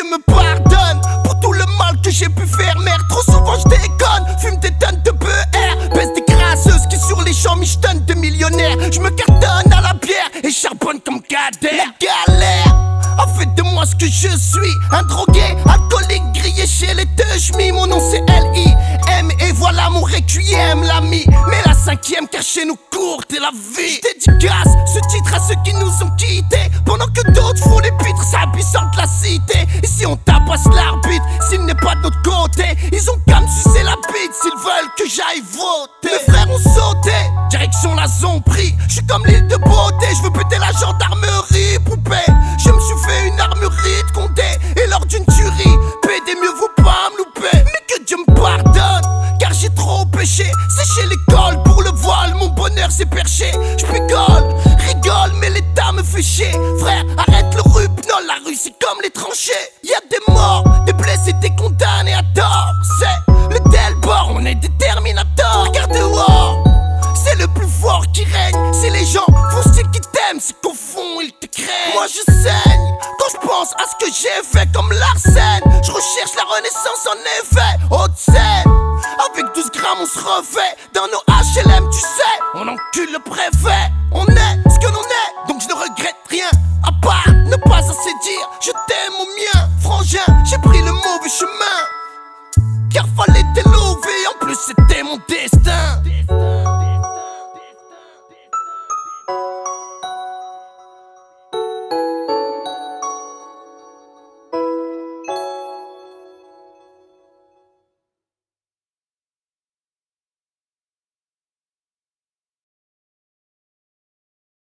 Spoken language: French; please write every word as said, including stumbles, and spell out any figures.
me pardonne pour tout le mal que j'ai pu faire. Merde, trop souvent je déconne. Fume des tonnes de B R, baisse des grasseuses qui sur les champs michetonnent de millionnaires. Je me cartonne à la bière et charbonne comme Kader. La galère a fait de moi ce que je suis, un drogué, alcoolique, grillé chez les deux chemis. Mon nom c'est L I M et voilà mon requiem, l'ami. Mais la cinquième car chez nous courte est la vie. Dédicace ce titre à ceux qui nous ont quittés, pendant que d'autres font les pitres s'abissant de la cité. Ici on tabasse l'arbitre s'il n'est pas de notre côté. Ils ont qu'à me sucer la bite s'ils veulent que j'aille voter. Mes frères ont sauté, direction la zombie. Je suis comme l'île de beauté, je veux péter la gendarmerie, poupée. Je me suis fait une armurerie de Condé et lors d'une tuerie, pédez mieux vaut pas me louper. Mais que Dieu me pardonne, car j'ai trop péché. C'est chez l'école pour le voile, mon bonheur s'est perché. Je picole, rigole, mais l'État me fait chier. Frère, arrête le rupnol, la rue c'est comme les tranchées. Y'a des morts, des blessés, des condamnés à tort. C'est le Delbord, on est des Terminators. Regarde dehors, c'est le plus fort qui règne. Si les gens font ce qu'ils t'aiment, c'est qu'au fond ils te craignent. Moi je saigne quand je pense à ce que j'ai fait comme Larsen. Je recherche la renaissance en effet, haute scène. Avec douze grammes on se refait dans nos H L M, tu sais. On encule le préfet, on est ce que l'on est. Donc je ne regrette rien, à part ne pas assez dire je t'aime au mien. Frangin, j'ai pris le mauvais chemin, car fallait t'élever, en plus c'était mon destin.